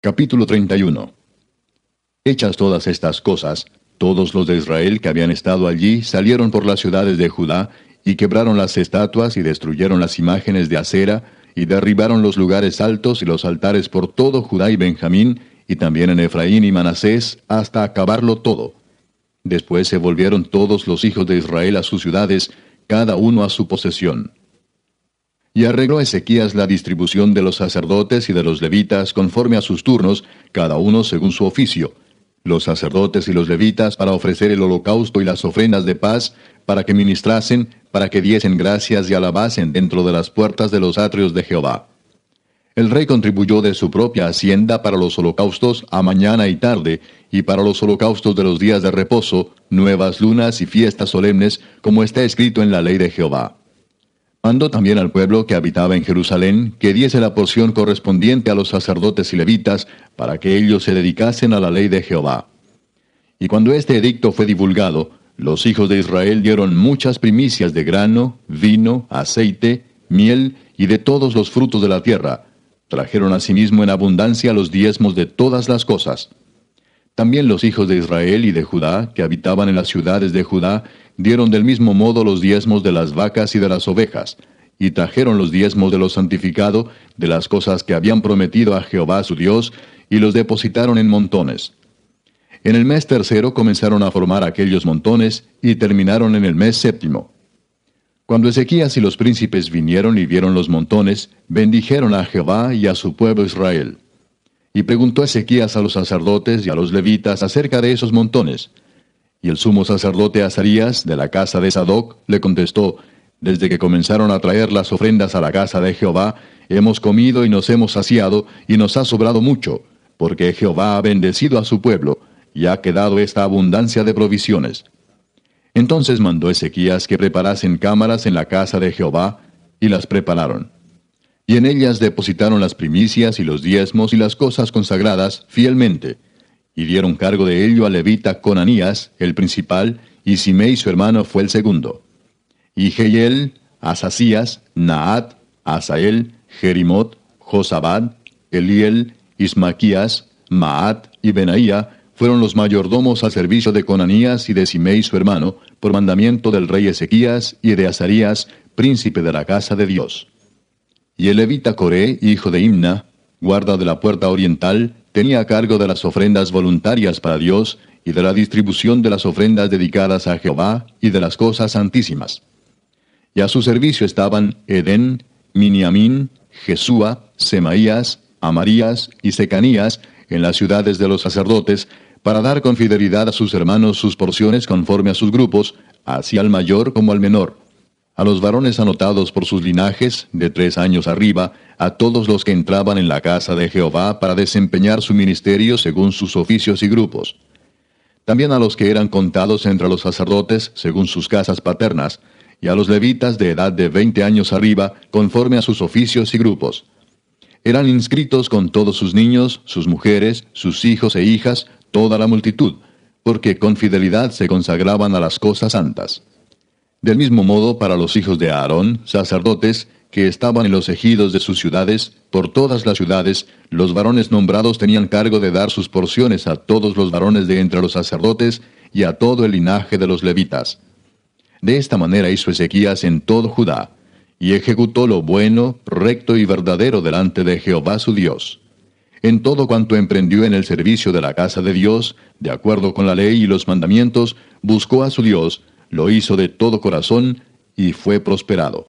Capítulo 31. Hechas todas estas cosas, todos los de Israel que habían estado allí salieron por las ciudades de Judá, y quebraron las estatuas y destruyeron las imágenes de acera, y derribaron los lugares altos y los altares por todo Judá y Benjamín, y también en Efraín y Manasés, hasta acabarlo todo. Después se volvieron todos los hijos de Israel a sus ciudades, cada uno a su posesión. Y arregló Ezequías la distribución de los sacerdotes y de los levitas conforme a sus turnos, cada uno según su oficio. Los sacerdotes y los levitas para ofrecer el holocausto y las ofrendas de paz, para que ministrasen, para que diesen gracias y alabasen dentro de las puertas de los atrios de Jehová. El rey contribuyó de su propia hacienda para los holocaustos a mañana y tarde, y para los holocaustos de los días de reposo, nuevas lunas y fiestas solemnes, como está escrito en la ley de Jehová. Mandó también al pueblo que habitaba en Jerusalén que diese la porción correspondiente a los sacerdotes y levitas, para que ellos se dedicasen a la ley de Jehová. Y cuando este edicto fue divulgado, los hijos de Israel dieron muchas primicias de grano, vino, aceite, miel y de todos los frutos de la tierra. Trajeron asimismo en abundancia los diezmos de todas las cosas. También los hijos de Israel y de Judá, que habitaban en las ciudades de Judá, dieron del mismo modo los diezmos de las vacas y de las ovejas, y trajeron los diezmos de lo santificado, de las cosas que habían prometido a Jehová su Dios, y los depositaron en montones. En el mes tercero comenzaron a formar aquellos montones, y terminaron en el mes séptimo. Cuando Ezequías y los príncipes vinieron y vieron los montones, bendijeron a Jehová y a su pueblo Israel. Y preguntó Ezequías a los sacerdotes y a los levitas acerca de esos montones. Y el sumo sacerdote Azarías, de la casa de Sadoc, le contestó: Desde que comenzaron a traer las ofrendas a la casa de Jehová, hemos comido y nos hemos saciado, y nos ha sobrado mucho, porque Jehová ha bendecido a su pueblo, y ha quedado esta abundancia de provisiones. Entonces mandó Ezequías que preparasen cámaras en la casa de Jehová, y las prepararon. Y en ellas depositaron las primicias y los diezmos y las cosas consagradas fielmente, y dieron cargo de ello al levita Conanías, el principal, y Simei su hermano fue el segundo. Y Jehiel, Asasías, Naat, Asael, Jerimot, Josabad, Eliel, Ismaquías, Maat y Benaía fueron los mayordomos al servicio de Conanías y de Simei su hermano, por mandamiento del rey Ezequías y de Azarías, príncipe de la casa de Dios. Y el levita Coré, hijo de Imna, guarda de la puerta oriental, tenía a cargo de las ofrendas voluntarias para Dios y de la distribución de las ofrendas dedicadas a Jehová y de las cosas santísimas. Y a su servicio estaban Edén, Miniamín, Jesúa, Semaías, Amarías y Secanías en las ciudades de los sacerdotes, para dar con fidelidad a sus hermanos sus porciones conforme a sus grupos, así al mayor como al menor. A los varones anotados por sus linajes, de 3 años arriba, a todos los que entraban en la casa de Jehová para desempeñar su ministerio según sus oficios y grupos. También a los que eran contados entre los sacerdotes según sus casas paternas, y a los levitas de edad de 20 años arriba, conforme a sus oficios y grupos. Eran inscritos con todos sus niños, sus mujeres, sus hijos e hijas, toda la multitud, porque con fidelidad se consagraban a las cosas santas. Del mismo modo, para los hijos de Aarón, sacerdotes, que estaban en los ejidos de sus ciudades, por todas las ciudades, los varones nombrados tenían cargo de dar sus porciones a todos los varones de entre los sacerdotes y a todo el linaje de los levitas. De esta manera hizo Ezequías en todo Judá, y ejecutó lo bueno, recto y verdadero delante de Jehová su Dios. En todo cuanto emprendió en el servicio de la casa de Dios, de acuerdo con la ley y los mandamientos, buscó a su Dios, lo hizo de todo corazón, y fue prosperado.